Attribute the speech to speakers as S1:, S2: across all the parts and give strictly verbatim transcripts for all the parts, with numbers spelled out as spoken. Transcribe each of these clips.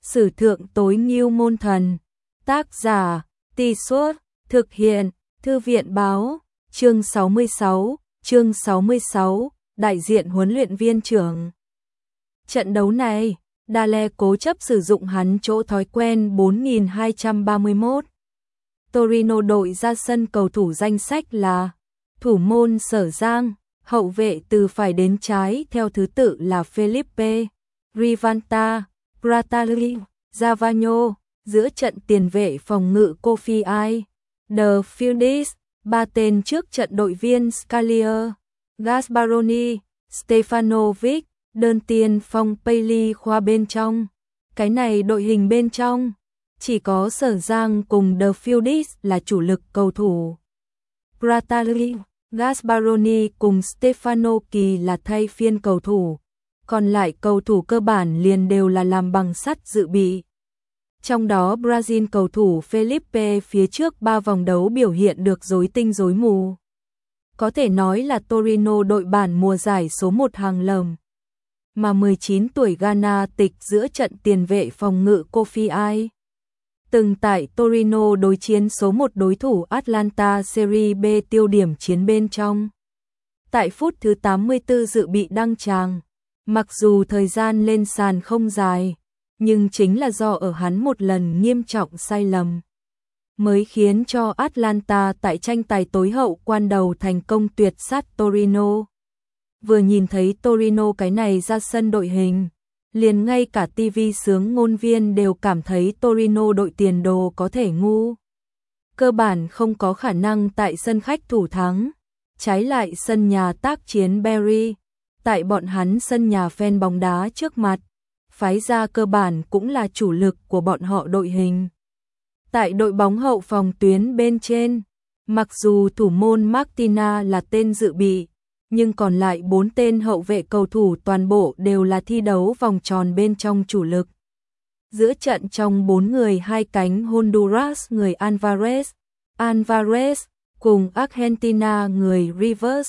S1: Sử thượng tối ngưu môn thần. Tác giả, Tì Suốt, thực hiện, Thư viện báo, chương sáu mươi sáu, chương sáu mươi sáu, đại diện huấn luyện viên trưởng. Trận đấu này, Dale cố chấp sử dụng hắn chỗ thói quen bốn nghìn hai trăm ba mươi mốt. Torino đội ra sân cầu thủ danh sách là thủ môn Sở Giang, hậu vệ từ phải đến trái theo thứ tự là Felipe, Rivalta, Pratali, Zavagno, giữa trận tiền vệ phòng ngự Kofi Ai, De Fildis, ba tên trước trận đội viên Scalier, Gasparoni, Stefanovic, đơn tiền phong Payli khoa bên trong. Cái này đội hình bên trong, chỉ có Sở Giang cùng De Fildis là chủ lực cầu thủ. Pratali, Gasparoni cùng Stefano Kỳ là thay phiên cầu thủ, còn lại cầu thủ cơ bản liền đều là làm bằng sắt dự bị. Trong đó Brazil cầu thủ Felipe phía trước ba vòng đấu biểu hiện được rối tinh rối mù. Có thể nói là Torino đội bản mùa giải số một hàng lầm. Mà mười chín tuổi Ghana tịch giữa trận tiền vệ phòng ngự Kofi Ai, từng tại Torino đối chiến số một đối thủ Atlanta Serie B tiêu điểm chiến bên trong. Tại phút thứ tám mươi tư dự bị đăng tràng, mặc dù thời gian lên sàn không dài, nhưng chính là do ở hắn một lần nghiêm trọng sai lầm, mới khiến cho Atlanta tại tranh tài tối hậu quan đầu thành công tuyệt sát Torino. Vừa nhìn thấy Torino cái này ra sân đội hình, liền ngay cả ti vi sướng ngôn viên đều cảm thấy Torino đội tiền đồ có thể ngu. Cơ bản không có khả năng tại sân khách thủ thắng, trái lại sân nhà tác chiến Barry, tại bọn hắn sân nhà fan bóng đá trước mặt, phái ra cơ bản cũng là chủ lực của bọn họ đội hình. Tại đội bóng hậu phòng tuyến bên trên, mặc dù thủ môn Martina là tên dự bị, nhưng còn lại bốn tên hậu vệ cầu thủ toàn bộ đều là thi đấu vòng tròn bên trong chủ lực. Giữa trận trong bốn người hai cánh Honduras người Alvarez, Alvarez cùng Argentina người Rivers,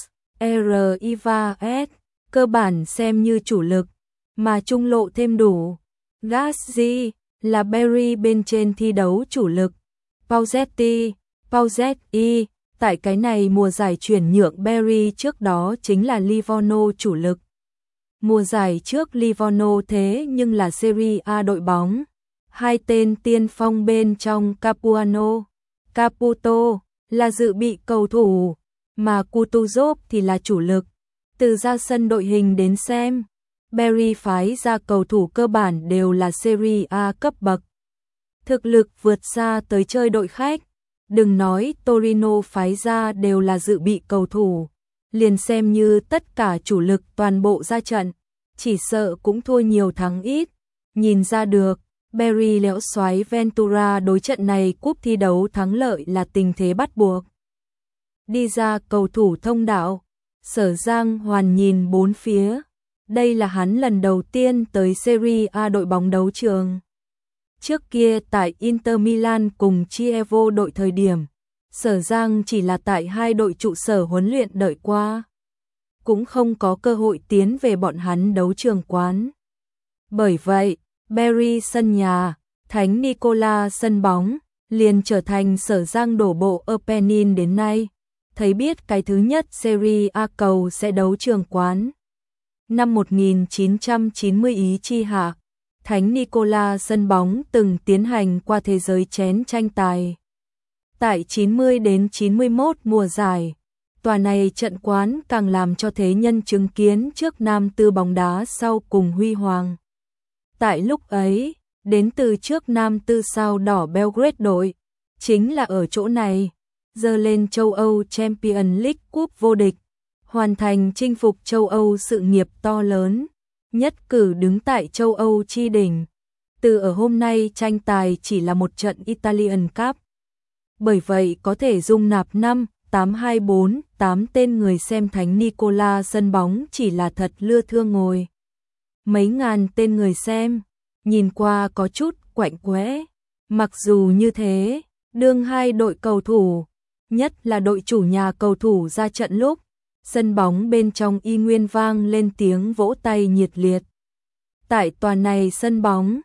S1: Rivas, cơ bản xem như chủ lực, mà trung lộ thêm đủ. Gassi là Barry bên trên thi đấu chủ lực. Pausetti, Pausetti, tại cái này mùa giải chuyển nhượng Barry trước đó chính là Livorno chủ lực. Mùa giải trước Livorno thế nhưng là Serie A đội bóng. Hai tên tiên phong bên trong Capuano, Caputo là dự bị cầu thủ, mà Kutuzov thì là chủ lực. Từ ra sân đội hình đến xem, Barry phái ra cầu thủ cơ bản đều là Serie A cấp bậc. Thực lực vượt xa tới chơi đội khách. Đừng nói Torino phái ra đều là dự bị cầu thủ, liền xem như tất cả chủ lực toàn bộ ra trận, chỉ sợ cũng thua nhiều thắng ít. Nhìn ra được, Barry lẽo xoáy Ventura đối trận này cúp thi đấu thắng lợi là tình thế bắt buộc. Đi ra cầu thủ thông đạo, Sở Giang hoàn nhìn bốn phía. Đây là hắn lần đầu tiên tới Serie A đội bóng đấu trường. Trước kia tại Inter Milan cùng Chievo đội thời điểm, Sở Giang chỉ là tại hai đội trụ sở huấn luyện đợi qua, cũng không có cơ hội tiến về bọn hắn đấu trường quán. Bởi vậy, Barry sân nhà, Thánh Nicola sân bóng, liền trở thành Sở Giang đổ bộ opening đến nay, thấy biết cái thứ nhất Serie A cầu sẽ đấu trường quán. Năm một nghìn chín trăm chín mươi ý chi hạ, Thánh Nicola sân bóng từng tiến hành qua thế giới chén tranh tài. Tại chín mươi đến chín mươi mốt mùa giải, tòa này trận quán càng làm cho thế nhân chứng kiến trước nam tư bóng đá sau cùng huy hoàng. Tại lúc ấy, đến từ trước nam tư sao đỏ Belgrade đội, chính là ở chỗ này, giơ lên châu Âu Champions League cúp vô địch, hoàn thành chinh phục châu Âu sự nghiệp to lớn, nhất cử đứng tại châu Âu chi đỉnh. Từ ở hôm nay tranh tài chỉ là một trận Italian Cup. Bởi vậy có thể dung nạp năm, tám, hai, bốn, tám tên người xem Thánh Nicola sân bóng chỉ là thật lưa thưa ngồi. Mấy ngàn tên người xem, nhìn qua có chút quạnh quẽ. Mặc dù như thế, đương hai đội cầu thủ, nhất là đội chủ nhà cầu thủ ra trận lúc, sân bóng bên trong y nguyên vang lên tiếng vỗ tay nhiệt liệt. Tại tòa này sân bóng,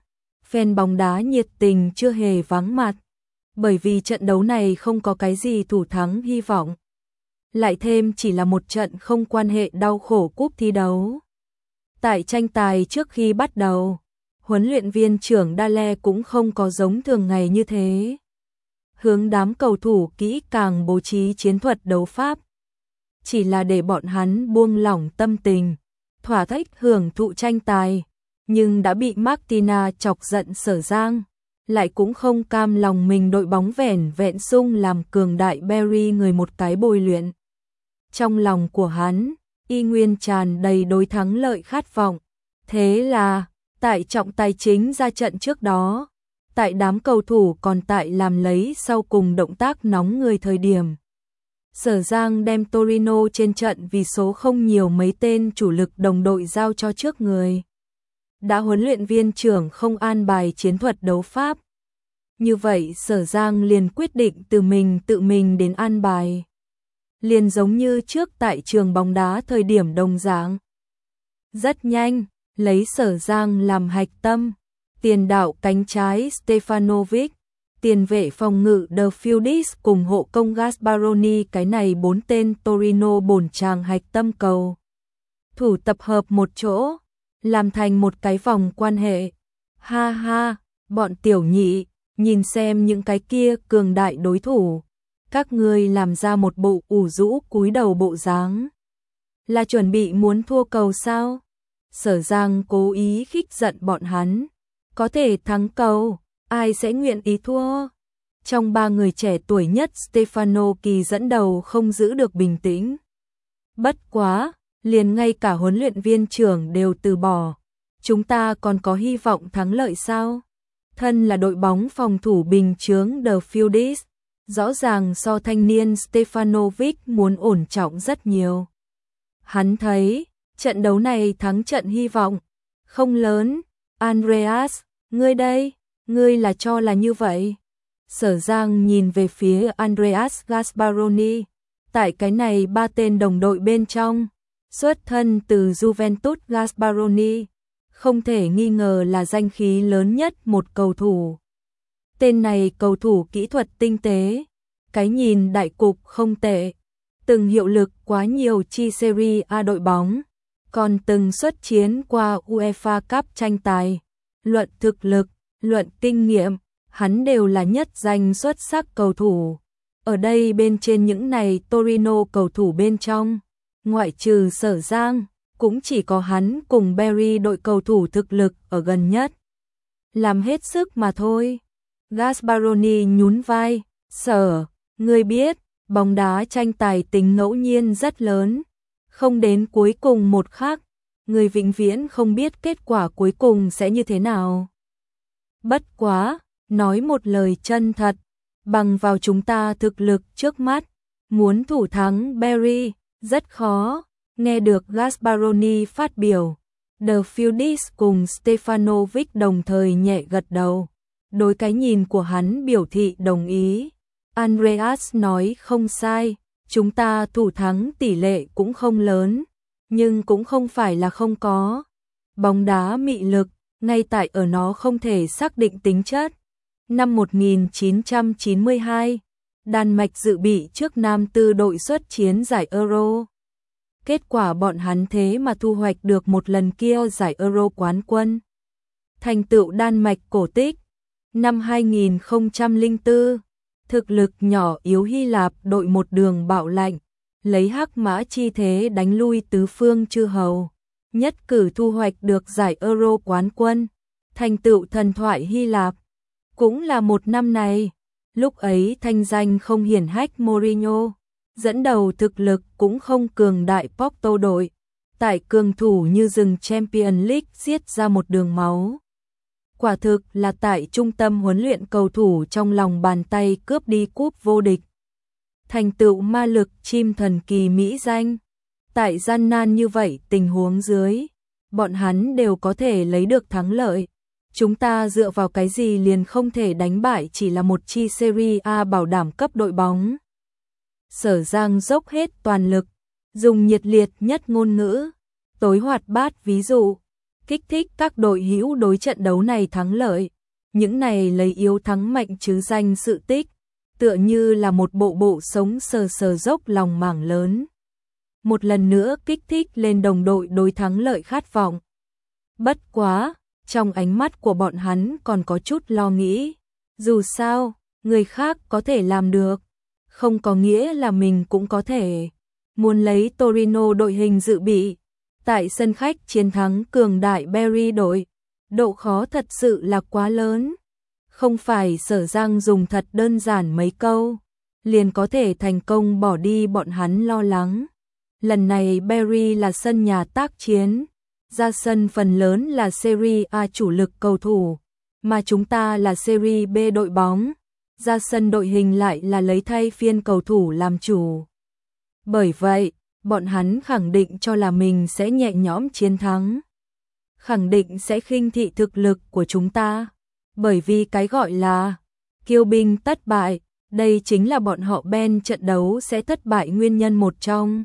S1: fan bóng đá nhiệt tình chưa hề vắng mặt, bởi vì trận đấu này không có cái gì thủ thắng hy vọng. Lại thêm chỉ là một trận không quan hệ đau khổ cúp thi đấu. Tại tranh tài trước khi bắt đầu, huấn luyện viên trưởng Dale cũng không có giống thường ngày như thế. Hướng đám cầu thủ kỹ càng bố trí chiến thuật đấu pháp. Chỉ là để bọn hắn buông lỏng tâm tình, thỏa thích hưởng thụ tranh tài. Nhưng đã bị Martina chọc giận Sở Giang, lại cũng không cam lòng mình đội bóng vẻn vẹn sung làm cường đại Barry người một cái bồi luyện. Trong lòng của hắn, y nguyên tràn đầy đối thắng lợi khát vọng. Thế là, tại trọng tài chính ra trận trước đó, tại đám cầu thủ còn tại làm lấy sau cùng động tác nóng người thời điểm. Sở Giang đem Torino trên trận vì số không nhiều mấy tên chủ lực đồng đội giao cho trước người. Đã huấn luyện viên trưởng không an bài chiến thuật đấu pháp. Như vậy Sở Giang liền quyết định từ mình tự mình đến an bài. Liền giống như trước tại trường bóng đá thời điểm đồng dạng. Rất nhanh, lấy Sở Giang làm hạch tâm. Tiền đạo cánh trái Stefanovic, tiền vệ phòng ngự De Fiudis cùng hộ công Gasparoni, cái này bốn tên Torino bổn chàng hạch tâm cầu thủ tập hợp một chỗ, làm thành một cái vòng quan hệ. Ha ha, bọn tiểu nhị, nhìn xem những cái kia cường đại đối thủ, các ngươi làm ra một bộ ủ rũ cúi đầu bộ dáng, là chuẩn bị muốn thua cầu sao? Sở Giang cố ý khích giận bọn hắn. Có thể thắng cầu, ai sẽ nguyện ý thua? Trong ba người trẻ tuổi nhất, Stefano Kỳ dẫn đầu không giữ được bình tĩnh. Bất quá, liền ngay cả huấn luyện viên trưởng đều từ bỏ. Chúng ta còn có hy vọng thắng lợi sao? Thân là đội bóng phòng thủ bình chướng De Fiudis, rõ ràng so thanh niên Stefanovic muốn ổn trọng rất nhiều. Hắn thấy, trận đấu này thắng trận hy vọng không lớn. Andreas, ngươi đây, ngươi là cho là như vậy. Sở Giang nhìn về phía Andreas Gasparoni, tại cái này ba tên đồng đội bên trong, xuất thân từ Juventus Gasparoni, không thể nghi ngờ là danh khí lớn nhất một cầu thủ. Tên này cầu thủ kỹ thuật tinh tế, cái nhìn đại cục không tệ, từng hiệu lực quá nhiều chi Serie A đội bóng, còn từng xuất chiến qua UEFA Cup tranh tài. Luận thực lực, luận kinh nghiệm, hắn đều là nhất danh xuất sắc cầu thủ. Ở đây bên trên những này Torino cầu thủ bên trong, ngoại trừ Sở Giang, cũng chỉ có hắn cùng Barry đội cầu thủ thực lực ở gần nhất. Làm hết sức mà thôi. Gasparoni nhún vai, Sở, ngươi biết, bóng đá tranh tài tính ngẫu nhiên rất lớn, không đến cuối cùng một khắc, người vĩnh viễn không biết kết quả cuối cùng sẽ như thế nào. Bất quá, nói một lời chân thật, bằng vào chúng ta thực lực trước mắt, muốn thủ thắng Barry, rất khó. Nghe được Gasparoni phát biểu, De Fiudis cùng Stefanovic đồng thời nhẹ gật đầu. Đối cái nhìn của hắn biểu thị đồng ý. Andreas nói không sai, chúng ta thủ thắng tỷ lệ cũng không lớn, nhưng cũng không phải là không có. Bóng đá mị lực, ngay tại ở nó không thể xác định tính chất. Năm một nghìn chín trăm chín mươi hai, Đan Mạch dự bị trước Nam Tư đội xuất chiến giải Euro. Kết quả bọn hắn thế mà thu hoạch được một lần kia giải Euro quán quân. Thành tựu Đan Mạch cổ tích. Năm hai nghìn không trăm lẻ bốn, thực lực nhỏ yếu Hy Lạp đội một đường bạo lạnh, lấy hắc mã chi thế đánh lui tứ phương chư hầu, nhất cử thu hoạch được giải Euro quán quân, thành tựu thần thoại Hy Lạp. Cũng là một năm này, lúc ấy thanh danh không hiển hách Mourinho, dẫn đầu thực lực cũng không cường đại Porto đội, tại cường thủ như rừng Champions League giết ra một đường máu. Quả thực là tại trung tâm huấn luyện cầu thủ trong lòng bàn tay cướp đi cúp vô địch. Thành tựu ma lực chim thần kỳ mỹ danh. Tại gian nan như vậy tình huống dưới, bọn hắn đều có thể lấy được thắng lợi. Chúng ta dựa vào cái gì liền không thể đánh bại chỉ là một chi Serie A bảo đảm cấp đội bóng. Sở Giang dốc hết toàn lực, dùng nhiệt liệt nhất ngôn ngữ, tối hoạt bát ví dụ, kích thích các đội hữu đối trận đấu này thắng lợi. những này lấy yếu thắng mạnh chứ danh sự tích, tựa như là một bộ bộ sống sờ sờ dốc lòng mảng lớn. Một lần nữa kích thích lên đồng đội đối thắng lợi khát vọng. Bất quá, trong ánh mắt của bọn hắn còn có chút lo nghĩ. Dù sao, người khác có thể làm được, không có nghĩa là mình cũng có thể. Muốn lấy Torino đội hình dự bị, tại sân khách chiến thắng cường đại Barry đội, độ khó thật sự là quá lớn. Không phải Sở Giang dùng thật đơn giản mấy câu, liền có thể thành công bỏ đi bọn hắn lo lắng. Lần này Barry là sân nhà tác chiến, ra sân phần lớn là Serie A chủ lực cầu thủ, mà chúng ta là Serie B đội bóng, ra sân đội hình lại là lấy thay phiên cầu thủ làm chủ. Bởi vậy, bọn hắn khẳng định cho là mình sẽ nhẹ nhõm chiến thắng. Khẳng định sẽ khinh thị thực lực của chúng ta. Bởi vì cái gọi là kiêu binh tất bại, đây chính là bọn họ Ben trận đấu sẽ thất bại nguyên nhân một trong.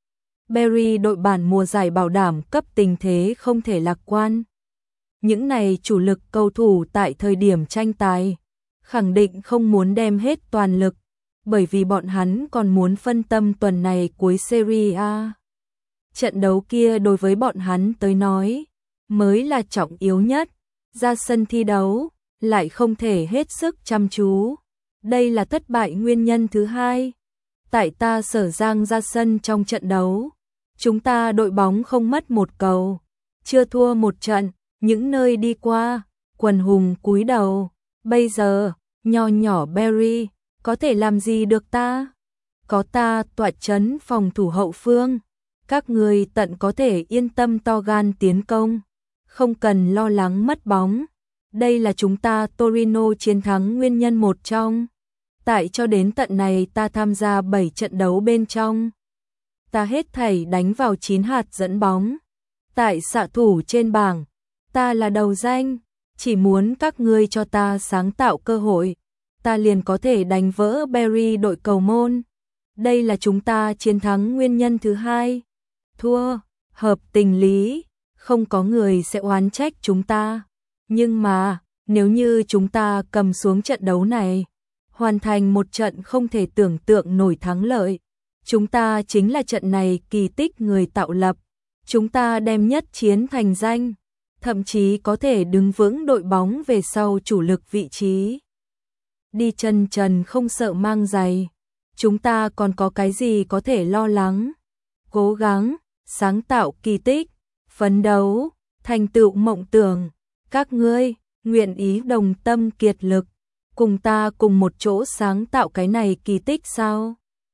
S1: Barry đội bản mùa giải bảo đảm cấp tình thế không thể lạc quan. Những này chủ lực cầu thủ tại thời điểm tranh tài, khẳng định không muốn đem hết toàn lực, bởi vì bọn hắn còn muốn phân tâm tuần này cuối Serie A. Trận đấu kia đối với bọn hắn tới nói, mới là trọng yếu nhất, ra sân thi đấu, lại không thể hết sức chăm chú. Đây là thất bại nguyên nhân thứ hai. Tại ta Sở Giang ra sân trong trận đấu, chúng ta đội bóng không mất một cầu, chưa thua một trận, những nơi đi qua, quần hùng cúi đầu. Bây giờ, nho nhỏ Barry, có thể làm gì được ta? Có ta tọa chấn phòng thủ hậu phương, các người tận có thể yên tâm to gan tiến công, không cần lo lắng mất bóng. Đây là chúng ta Torino chiến thắng nguyên nhân một trong. Tại cho đến tận này ta tham gia bảy trận đấu bên trong, ta hết thảy đánh vào chín hạt dẫn bóng. Tại xạ thủ trên bảng, ta là đầu danh, chỉ muốn các ngươi cho ta sáng tạo cơ hội, ta liền có thể đánh vỡ Barry đội cầu môn. Đây là chúng ta chiến thắng nguyên nhân thứ hai. Thua, hợp tình lý, không có người sẽ oán trách chúng ta. Nhưng mà, nếu như chúng ta cầm xuống trận đấu này, hoàn thành một trận không thể tưởng tượng nổi thắng lợi, chúng ta chính là trận này kỳ tích người tạo lập. Chúng ta đem nhất chiến thành danh, thậm chí có thể đứng vững đội bóng về sau chủ lực vị trí. Đi chân trần không sợ mang giày, chúng ta còn có cái gì có thể lo lắng. Cố gắng, sáng tạo kỳ tích, phấn đấu, thành tựu mộng tưởng. Các ngươi, nguyện ý đồng tâm kiệt lực, cùng ta cùng một chỗ sáng tạo cái này kỳ tích sao?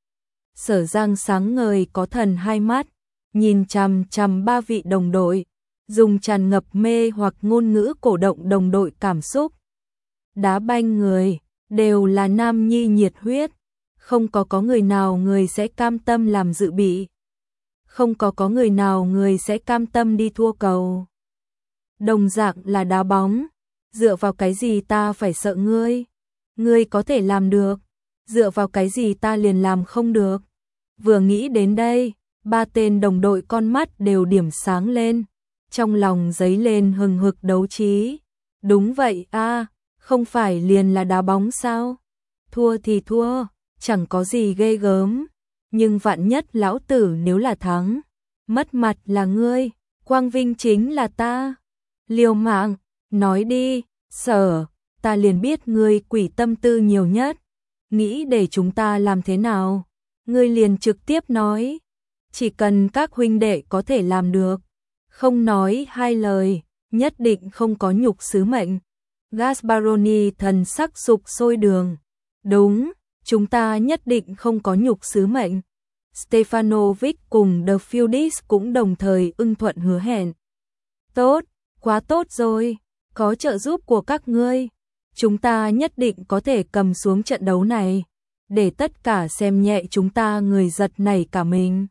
S1: Sở Giang sáng ngời có thần hai mắt, nhìn chằm chằm ba vị đồng đội, dùng tràn ngập mê hoặc ngôn ngữ cổ động đồng đội cảm xúc. Đá banh người, đều là nam nhi nhiệt huyết, không có có người nào người sẽ cam tâm làm dự bị. Không có có người nào người sẽ cam tâm đi thua cầu. Đồng dạng là đá bóng, dựa vào cái gì ta phải sợ ngươi? Ngươi có thể làm được, dựa vào cái gì ta liền làm không được? Vừa nghĩ đến đây, ba tên đồng đội con mắt đều điểm sáng lên, trong lòng dấy lên hừng hực đấu trí. Đúng vậy a, không phải liền là đá bóng sao? Thua thì thua, chẳng có gì ghê gớm, nhưng vạn nhất lão tử nếu là thắng, mất mặt là ngươi, quang vinh chính là ta. Liều mạng, nói đi, Sở, ta liền biết ngươi quỷ tâm tư nhiều nhất, nghĩ để chúng ta làm thế nào, ngươi liền trực tiếp nói, chỉ cần các huynh đệ có thể làm được, không nói hai lời, nhất định không có nhục sứ mệnh. Gasparoni thần sắc sục sôi đường, đúng, chúng ta nhất định không có nhục sứ mệnh. Stefanovic cùng The Fields cũng đồng thời ưng thuận hứa hẹn. Tốt, quá tốt rồi, có trợ giúp của các ngươi, chúng ta nhất định có thể cầm xuống trận đấu này, để tất cả xem nhẹ chúng ta người giật nảy cả mình.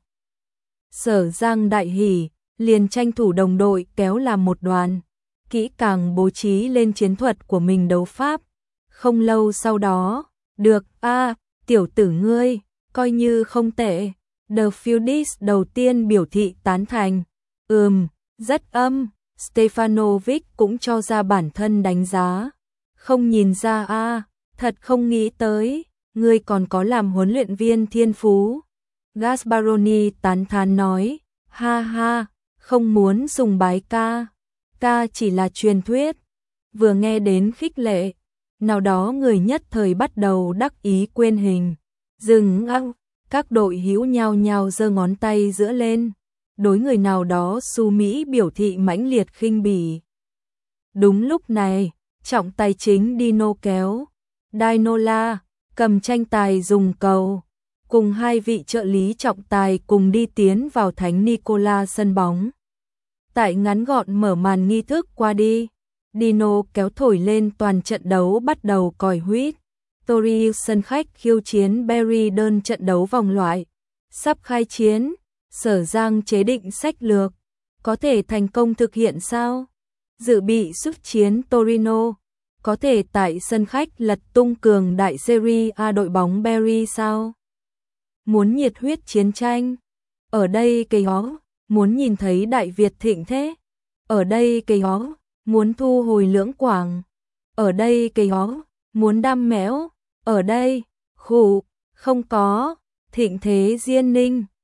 S1: Sở Giang đại hỉ, liền tranh thủ đồng đội kéo làm một đoàn, kỹ càng bố trí lên chiến thuật của mình đấu pháp. Không lâu sau đó, được a, tiểu tử ngươi, coi như không tệ. The Fields đầu tiên biểu thị tán thành. Ừm, rất âm. Stefanovic cũng cho ra bản thân đánh giá. Không nhìn ra a, thật không nghĩ tới, ngươi còn có làm huấn luyện viên thiên phú. Gasparoni tán thán nói, ha ha, không muốn sùng bái ca, ca chỉ là truyền thuyết. Vừa nghe đến khích lệ, nào đó người nhất thời bắt đầu đắc ý quên hình. Dừng ăng, các đội hữu nhao nhao giơ ngón tay giữa lên, đối người nào đó su mỹ biểu thị mãnh liệt khinh bỉ. Đúng lúc này, trọng tài chính Dino kéo, Dinola, cầm tranh tài dùng cầu, cùng hai vị trợ lý trọng tài cùng đi tiến vào Thánh Nicola sân bóng. Tại ngắn gọn mở màn nghi thức qua đi, Dino kéo thổi lên toàn trận đấu bắt đầu còi huýt. Tori sân khách khiêu chiến Barry đơn trận đấu vòng loại. Sắp khai chiến, Sở Giang chế định sách lược. Có thể thành công thực hiện sao? Dự bị xuất chiến Torino. Có thể tại sân khách lật tung cường đại Serie A đội bóng Barry sao? Muốn nhiệt huyết chiến tranh. Ở đây cây hó, muốn nhìn thấy Đại Việt thịnh thế. Ở đây cây hó, muốn thu hồi Lưỡng Quảng. Ở đây cây hó, muốn đam mẽo. Ở đây, khủ, không có, thịnh thế Diên Ninh.